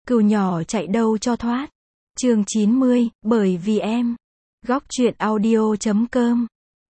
Cừu nhỏ chạy đâu cho thoát. Chương 90, bởi vì em. Góc truyện audio.com.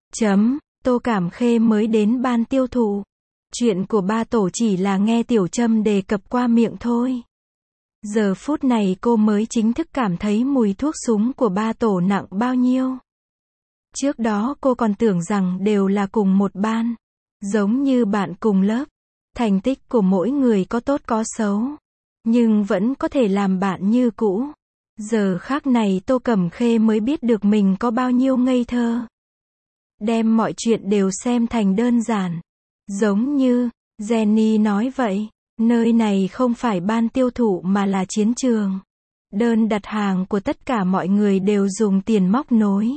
Tô Cảm Khê mới đến ban tiêu thụ. Chuyện của ba tổ chỉ là nghe Tiểu Trâm đề cập qua miệng thôi. Giờ phút này cô mới chính thức cảm thấy mùi thuốc súng của ba tổ nặng bao nhiêu. Trước đó cô còn tưởng rằng đều là cùng một ban. Giống như bạn cùng lớp. Thành tích của mỗi người có tốt có xấu. Nhưng vẫn có thể làm bạn như cũ. Giờ khác này Tô Cẩm Khê mới biết được mình có bao nhiêu ngây thơ. Đem mọi chuyện đều xem thành đơn giản. Giống như Jenny nói vậy, nơi này không phải ban tiêu thụ mà là chiến trường. Đơn đặt hàng của tất cả mọi người đều dùng tiền móc nối.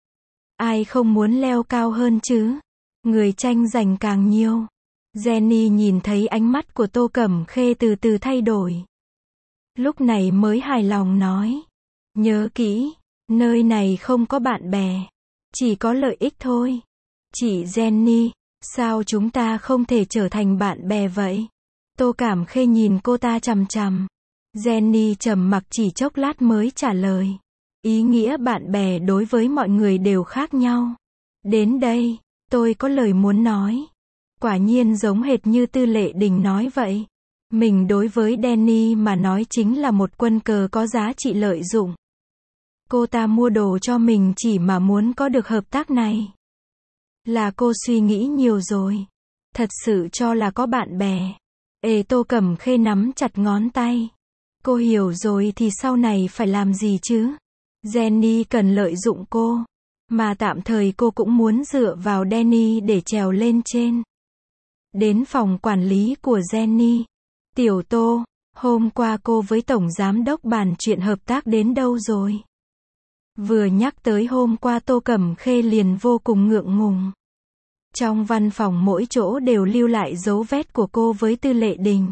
Ai không muốn leo cao hơn chứ? Người tranh giành càng nhiều. Jenny nhìn thấy ánh mắt của Tô Cẩm Khê từ từ thay đổi. Lúc này mới hài lòng nói. Nhớ kỹ, nơi này không có bạn bè. Chỉ có lợi ích thôi. Chị Jenny, sao chúng ta không thể trở thành bạn bè vậy? Tô Cảm Khê nhìn cô ta chằm chằm. Jenny trầm mặc chỉ chốc lát mới trả lời. Ý nghĩa bạn bè đối với mọi người đều khác nhau. Đến đây, tôi có lời muốn nói. Quả nhiên giống hệt như Tư Lệ Đình nói vậy. Mình đối với Danny mà nói chính là một quân cờ có giá trị lợi dụng. Cô ta mua đồ cho mình chỉ mà muốn có được hợp tác này. Là cô suy nghĩ nhiều rồi. Thật sự cho là có bạn bè. Tô Cẩm Khê nắm chặt ngón tay. Cô hiểu rồi thì sau này phải làm gì chứ? Jenny cần lợi dụng cô. Mà tạm thời cô cũng muốn dựa vào Danny để trèo lên trên. Đến phòng quản lý của Jenny. Tiểu Tô, hôm qua cô với Tổng Giám Đốc bàn chuyện hợp tác đến đâu rồi? Vừa nhắc tới hôm qua Tô Cẩm Khê liền vô cùng ngượng ngùng. Trong văn phòng mỗi chỗ đều lưu lại dấu vết của cô với Tư Lệ Đình.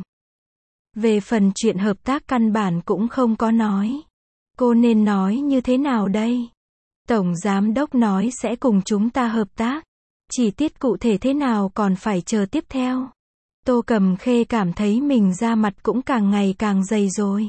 Về phần chuyện hợp tác căn bản cũng không có nói. Cô nên nói như thế nào đây? Tổng Giám Đốc nói sẽ cùng chúng ta hợp tác. Chi tiết cụ thể thế nào còn phải chờ tiếp theo. Tô Cẩm Khê cảm thấy mình da mặt cũng càng ngày càng dày rồi.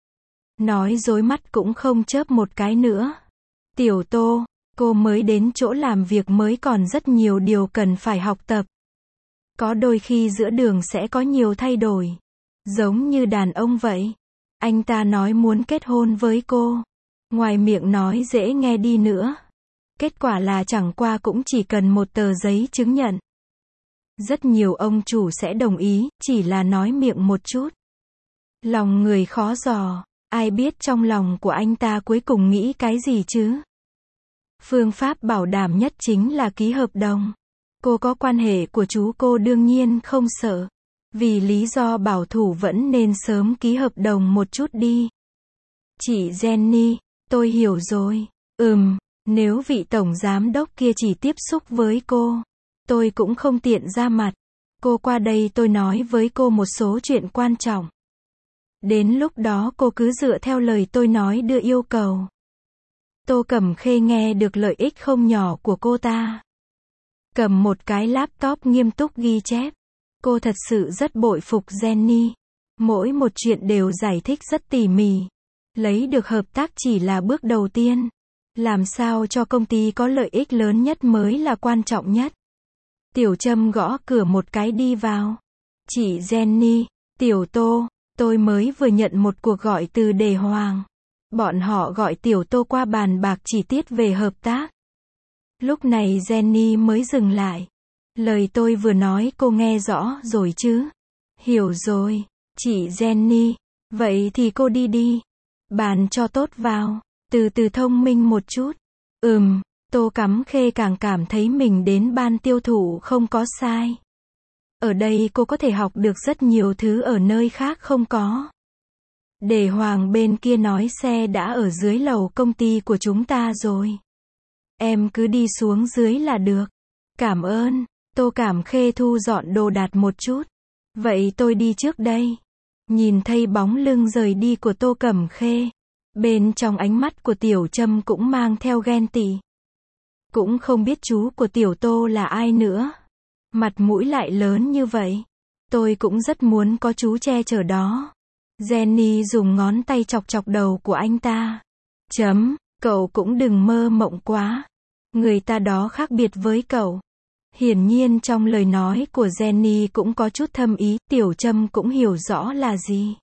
Nói dối mắt cũng không chớp một cái nữa. Tiểu Tô, cô mới đến chỗ làm việc mới còn rất nhiều điều cần phải học tập. Có đôi khi giữa đường sẽ có nhiều thay đổi. Giống như đàn ông vậy. Anh ta nói muốn kết hôn với cô. Ngoài miệng nói dễ nghe đi nữa. Kết quả là chẳng qua cũng chỉ cần một tờ giấy chứng nhận. Rất nhiều ông chủ sẽ đồng ý, chỉ là nói miệng một chút. Lòng người khó dò, ai biết trong lòng của anh ta cuối cùng nghĩ cái gì chứ? Phương pháp bảo đảm nhất chính là ký hợp đồng. Cô có quan hệ của chú cô đương nhiên không sợ. Vì lý do bảo thủ vẫn nên sớm ký hợp đồng một chút đi. Chị Jenny, tôi hiểu rồi. Nếu vị tổng giám đốc kia chỉ tiếp xúc với cô, tôi cũng không tiện ra mặt. Cô qua đây tôi nói với cô một số chuyện quan trọng. Đến lúc đó cô cứ dựa theo lời tôi nói đưa yêu cầu. Tô Cẩm Khê nghe được lợi ích không nhỏ của cô ta. Cầm một cái laptop nghiêm túc ghi chép. Cô thật sự rất bội phục Jenny. Mỗi một chuyện đều giải thích rất tỉ mỉ. Lấy được hợp tác chỉ là bước đầu tiên. Làm sao cho công ty có lợi ích lớn nhất mới là quan trọng nhất. Tiểu Trâm gõ cửa một cái đi vào. Chị Jenny, Tiểu Tô, tôi mới vừa nhận một cuộc gọi từ Đề Hoàng. Bọn họ gọi Tiểu Tô qua bàn bạc chi tiết về hợp tác. Lúc này Jenny mới dừng lại. Lời tôi vừa nói cô nghe rõ rồi chứ? Hiểu rồi, chị Jenny. Vậy thì cô đi đi. Bàn cho tốt vào. Từ từ thông minh một chút. Tô Cẩm Khê càng cảm thấy mình đến ban tiêu thụ không có sai. Ở đây cô có thể học được rất nhiều thứ ở nơi khác không có. Đề Hoàng bên kia nói xe đã ở dưới lầu công ty của chúng ta rồi. Em cứ đi xuống dưới là được. Cảm ơn. Tô Cảm Khê thu dọn đồ đạc một chút. Vậy tôi đi trước đây. Nhìn thấy bóng lưng rời đi của Tô Cẩm Khê. Bên trong ánh mắt của Tiểu Trâm cũng mang theo ghen tị. Cũng không biết chú của Tiểu Tô là ai nữa. Mặt mũi lại lớn như vậy. Tôi cũng rất muốn có chú che chở đó. Jenny dùng ngón tay chọc chọc đầu của anh ta. Cậu cũng đừng mơ mộng quá. Người ta đó khác biệt với cậu. Hiển nhiên trong lời nói của Jenny cũng có chút thâm ý, Tiểu Trâm cũng hiểu rõ là gì.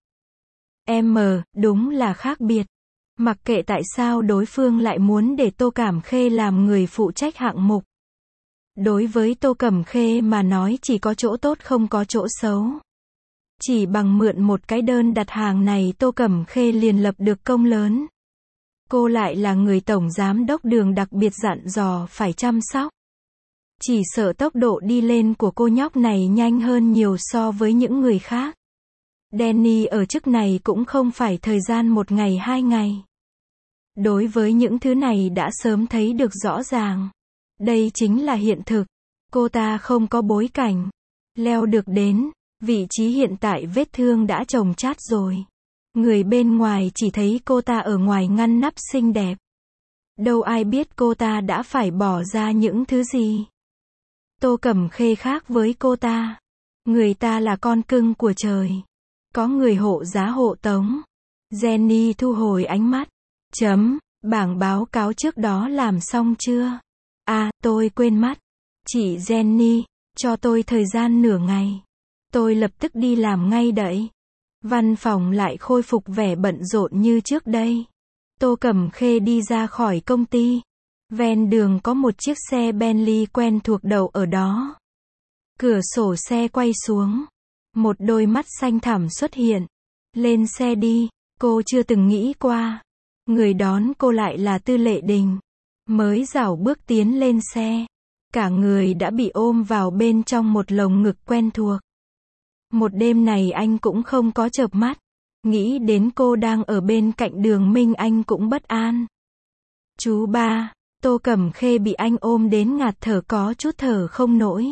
Đúng là khác biệt. Mặc kệ tại sao đối phương lại muốn để Tô Cẩm Khê làm người phụ trách hạng mục. Đối với Tô Cẩm Khê mà nói chỉ có chỗ tốt không có chỗ xấu. Chỉ bằng mượn một cái đơn đặt hàng này Tô Cẩm Khê liền lập được công lớn. Cô lại là người tổng giám đốc Đường đặc biệt dặn dò phải chăm sóc. Chỉ sợ tốc độ đi lên của cô nhóc này nhanh hơn nhiều so với những người khác. Danny ở chức này cũng không phải thời gian 1 ngày 2 ngày. Đối với những thứ này đã sớm thấy được rõ ràng. Đây chính là hiện thực. Cô ta không có bối cảnh. Leo được đến vị trí hiện tại vết thương đã chồng chát rồi. Người bên ngoài chỉ thấy cô ta ở ngoài ngăn nắp xinh đẹp. Đâu ai biết cô ta đã phải bỏ ra những thứ gì. Tô Cẩm Khê khác với cô ta. Người ta là con cưng của trời. Có người hộ giá hộ tống. Jenny thu hồi ánh mắt. Bảng báo cáo trước đó làm xong chưa? Tôi quên mất. Chị Jenny, cho tôi thời gian nửa ngày. Tôi lập tức đi làm ngay đậy. Văn phòng lại khôi phục vẻ bận rộn như trước đây. Tô Cẩm Khê đi ra khỏi công ty. Ven đường có một chiếc xe Bentley quen thuộc đậu ở đó. Cửa sổ xe quay xuống. Một đôi mắt xanh thẳm xuất hiện. Lên xe đi, cô chưa từng nghĩ qua. Người đón cô lại là Tư Lệ Đình. Mới rảo bước tiến lên xe. Cả người đã bị ôm vào bên trong một lồng ngực quen thuộc. Một đêm này anh cũng không có chợp mắt. Nghĩ đến cô đang ở bên cạnh Đường Minh anh cũng bất an. Chú ba, Tô Cẩm Khê bị anh ôm đến ngạt thở có chút thở không nổi.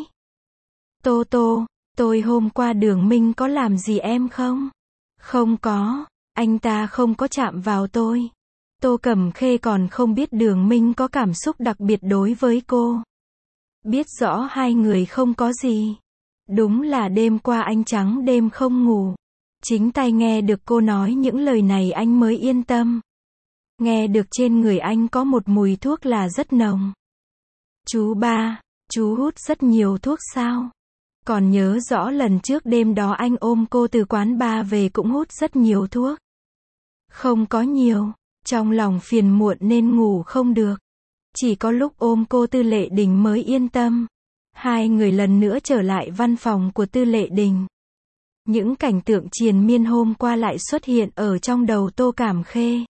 Tôi hôm qua Đường Minh có làm gì em không? Không có, anh ta không có chạm vào tôi. Tô Cẩm Khê còn không biết Đường Minh có cảm xúc đặc biệt đối với cô. Biết rõ hai người không có gì. Đúng là đêm qua anh trắng đêm không ngủ. Chính tai nghe được cô nói những lời này anh mới yên tâm. Nghe được trên người anh có một mùi thuốc là rất nồng. Chú ba, chú hút rất nhiều thuốc sao? Còn nhớ rõ lần trước đêm đó anh ôm cô từ quán bar về cũng hút rất nhiều thuốc. Không có nhiều, trong lòng phiền muộn nên ngủ không được. Chỉ có lúc ôm cô Tư Lệ Đình mới yên tâm. Hai người lần nữa trở lại văn phòng của Tư Lệ Đình. Những cảnh tượng triền miên hôm qua lại xuất hiện ở trong đầu Tô Cẩm Khê.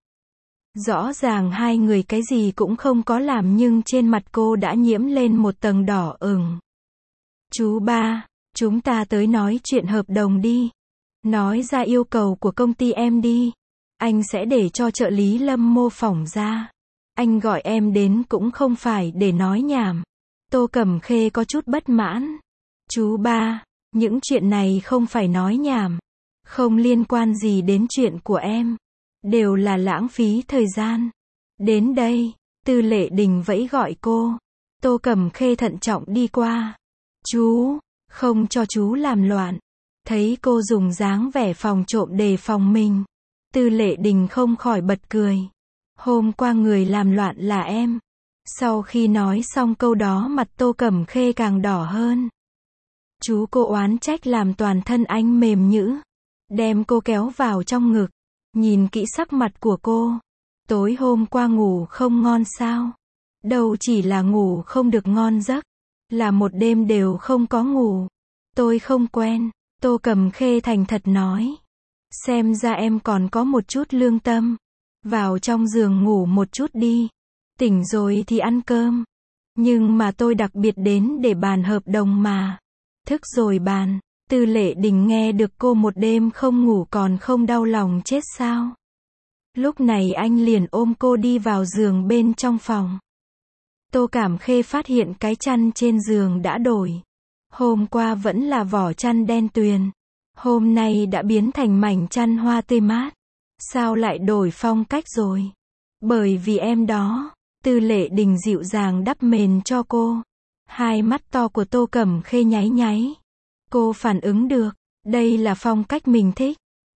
Rõ ràng hai người cái gì cũng không có làm nhưng trên mặt cô đã nhiễm lên một tầng đỏ ửng. Chú ba, chúng ta tới nói chuyện hợp đồng đi. Nói ra yêu cầu của công ty em đi. Anh sẽ để cho trợ lý Lâm mô phỏng ra. Anh gọi em đến cũng không phải để nói nhảm. Tô Cẩm Khê có chút bất mãn. Chú ba, những chuyện này không phải nói nhảm. Không liên quan gì đến chuyện của em. Đều là lãng phí thời gian. Đến đây, Tư Lệ Đình vẫy gọi cô. Tô Cẩm Khê thận trọng đi qua. Chú, không cho chú làm loạn. Thấy cô dùng dáng vẻ phòng trộm đề phòng mình. Tư Lệ Đình không khỏi bật cười. Hôm qua người làm loạn là em. Sau khi nói xong câu đó mặt Tô Cẩm Khê càng đỏ hơn. Chú cô oán trách làm toàn thân anh mềm nhũn. Đem cô kéo vào trong ngực. Nhìn kỹ sắc mặt của cô. Tối hôm qua ngủ không ngon sao? Đâu chỉ là ngủ không được ngon giấc. Là một đêm đều không có ngủ. Tôi không quen. Tô Cẩm Khê thành thật nói. Xem ra em còn có một chút lương tâm. Vào trong giường ngủ một chút đi. Tỉnh rồi thì ăn cơm. Nhưng mà tôi đặc biệt đến để bàn hợp đồng mà. Thức rồi bàn. Tư Lệ Đình nghe được cô một đêm không ngủ còn không đau lòng chết sao. Lúc này anh liền ôm cô đi vào giường bên trong phòng. Tô Cẩm Khê phát hiện cái chăn trên giường đã đổi. Hôm qua vẫn là vỏ chăn đen tuyền. Hôm nay đã biến thành mảnh chăn hoa tươi mát. Sao lại đổi phong cách rồi? Bởi vì em đó. Tư Lệ Đình dịu dàng đắp mền cho cô. Hai mắt to của Tô Cẩm Khê nháy nháy. Cô phản ứng được. Đây là phong cách mình thích.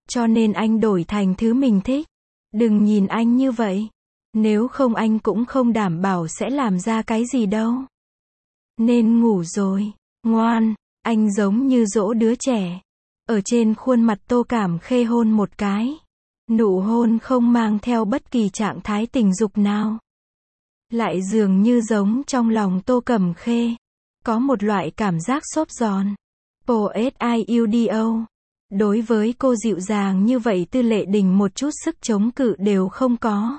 Cho nên anh đổi thành thứ mình thích. Đừng nhìn anh như vậy. Nếu không anh cũng không đảm bảo sẽ làm ra cái gì đâu. Nên ngủ rồi. Ngoan. Anh giống như dỗ đứa trẻ. Ở trên khuôn mặt Tô Cảm Khê hôn một cái. Nụ hôn không mang theo bất kỳ trạng thái tình dục nào. Lại dường như giống trong lòng Tô Cẩm Khê. Có một loại cảm giác xốp giòn. POSIUDO. Đối với cô dịu dàng như vậy Tư Lệ Đình một chút sức chống cự đều không có.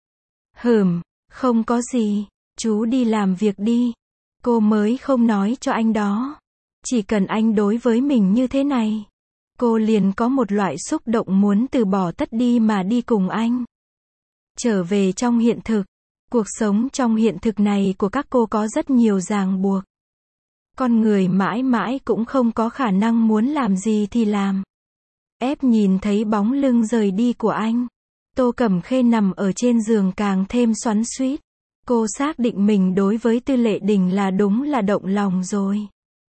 Không có gì. Chú đi làm việc đi. Cô mới không nói cho anh đó. Chỉ cần anh đối với mình như thế này. Cô liền có một loại xúc động muốn từ bỏ tất đi mà đi cùng anh. Trở về trong hiện thực. Cuộc sống trong hiện thực này của các cô có rất nhiều ràng buộc. Con người mãi mãi cũng không có khả năng muốn làm gì thì làm. Ép nhìn thấy bóng lưng rời đi của anh. Tô Cẩm Khê nằm ở trên giường càng thêm xoắn xuýt. Cô xác định mình đối với Tư Lệ Đình là đúng là động lòng rồi.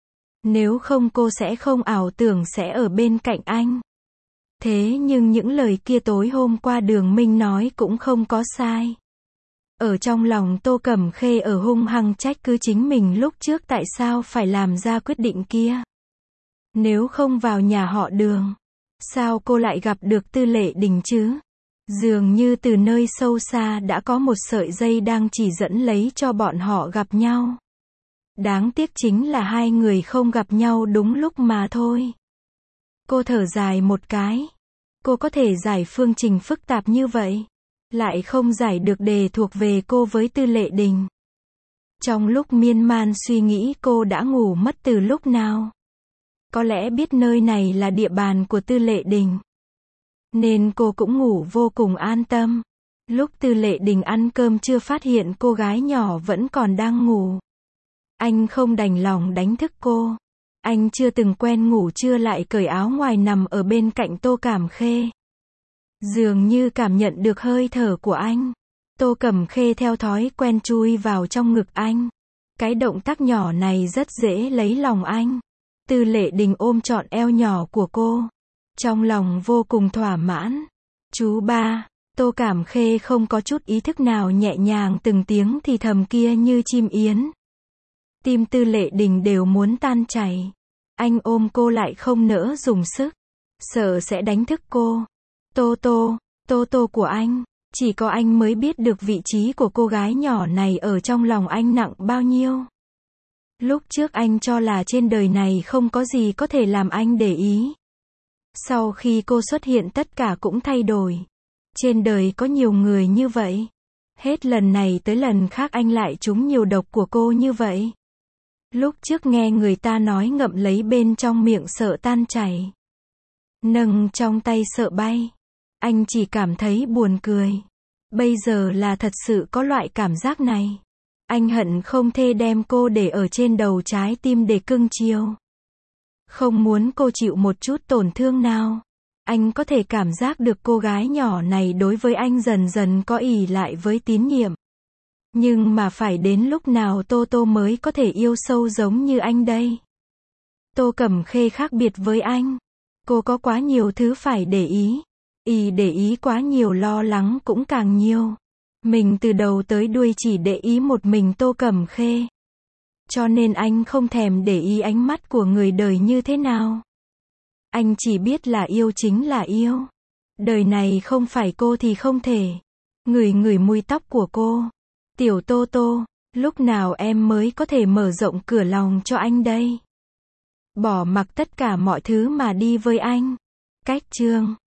Nếu không cô sẽ không ảo tưởng sẽ ở bên cạnh anh. Thế nhưng những lời kia tối hôm qua Đường Minh nói cũng không có sai. Ở trong lòng Tô Cẩm Khê ở hung hăng trách cứ chính mình lúc trước tại sao phải làm ra quyết định kia. Nếu không vào nhà họ Đường, sao cô lại gặp được Tư Lệ Đình chứ? Dường như từ nơi sâu xa đã có một sợi dây đang chỉ dẫn lấy cho bọn họ gặp nhau. Đáng tiếc chính là hai người không gặp nhau đúng lúc mà thôi. Cô thở dài một cái. Cô có thể giải phương trình phức tạp như vậy, lại không giải được đề thuộc về cô với Tư Lệ Đình. Trong lúc miên man suy nghĩ cô đã ngủ mất từ lúc nào. Có lẽ biết nơi này là địa bàn của Tư Lệ Đình. Nên cô cũng ngủ vô cùng an tâm. Lúc Tư Lệ Đình ăn cơm chưa phát hiện cô gái nhỏ vẫn còn đang ngủ. Anh không đành lòng đánh thức cô. Anh chưa từng quen ngủ trưa lại cởi áo ngoài nằm ở bên cạnh Tô Cảm Khê. Dường như cảm nhận được hơi thở của anh. Tô Cẩm Khê theo thói quen chui vào trong ngực anh. Cái động tác nhỏ này rất dễ lấy lòng anh. Tư Lệ Đình ôm trọn eo nhỏ của cô. Trong lòng vô cùng thỏa mãn. Chú ba. Tô Cảm Khê không có chút ý thức nào nhẹ nhàng từng tiếng thì thầm kia như chim yến. Tim Tư Lệ Đình đều muốn tan chảy. Anh ôm cô lại không nỡ dùng sức. Sợ sẽ đánh thức cô. Tô Tô của anh. Chỉ có anh mới biết được vị trí của cô gái nhỏ này ở trong lòng anh nặng bao nhiêu. Lúc trước anh cho là trên đời này không có gì có thể làm anh để ý. Sau khi cô xuất hiện tất cả cũng thay đổi. Trên đời có nhiều người như vậy. Hết lần này tới lần khác anh lại trúng nhiều độc của cô như vậy. Lúc trước nghe người ta nói ngậm lấy bên trong miệng sợ tan chảy. Nâng trong tay sợ bay. Anh chỉ cảm thấy buồn cười. Bây giờ là thật sự có loại cảm giác này. Anh hận không thể đem cô để ở trên đầu trái tim để cưng chiều. Không muốn cô chịu một chút tổn thương nào. Anh có thể cảm giác được cô gái nhỏ này đối với anh dần dần có ỷ lại với tín nhiệm. Nhưng mà phải đến lúc nào Tô Tô mới có thể yêu sâu giống như anh đây? Tô Cẩm Khê khác biệt với anh. Cô có quá nhiều thứ phải để ý. Để ý quá nhiều lo lắng cũng càng nhiều. Mình từ đầu tới đuôi chỉ để ý một mình Tô Cẩm Khê. Cho nên anh không thèm để ý ánh mắt của người đời như thế nào. Anh chỉ biết là yêu chính là yêu. Đời này không phải cô thì không thể. Ngửi ngửi mùi tóc của cô. Tiểu Tô Tô, lúc nào em mới có thể mở rộng cửa lòng cho anh đây? Bỏ mặc tất cả mọi thứ mà đi với anh. Cách chương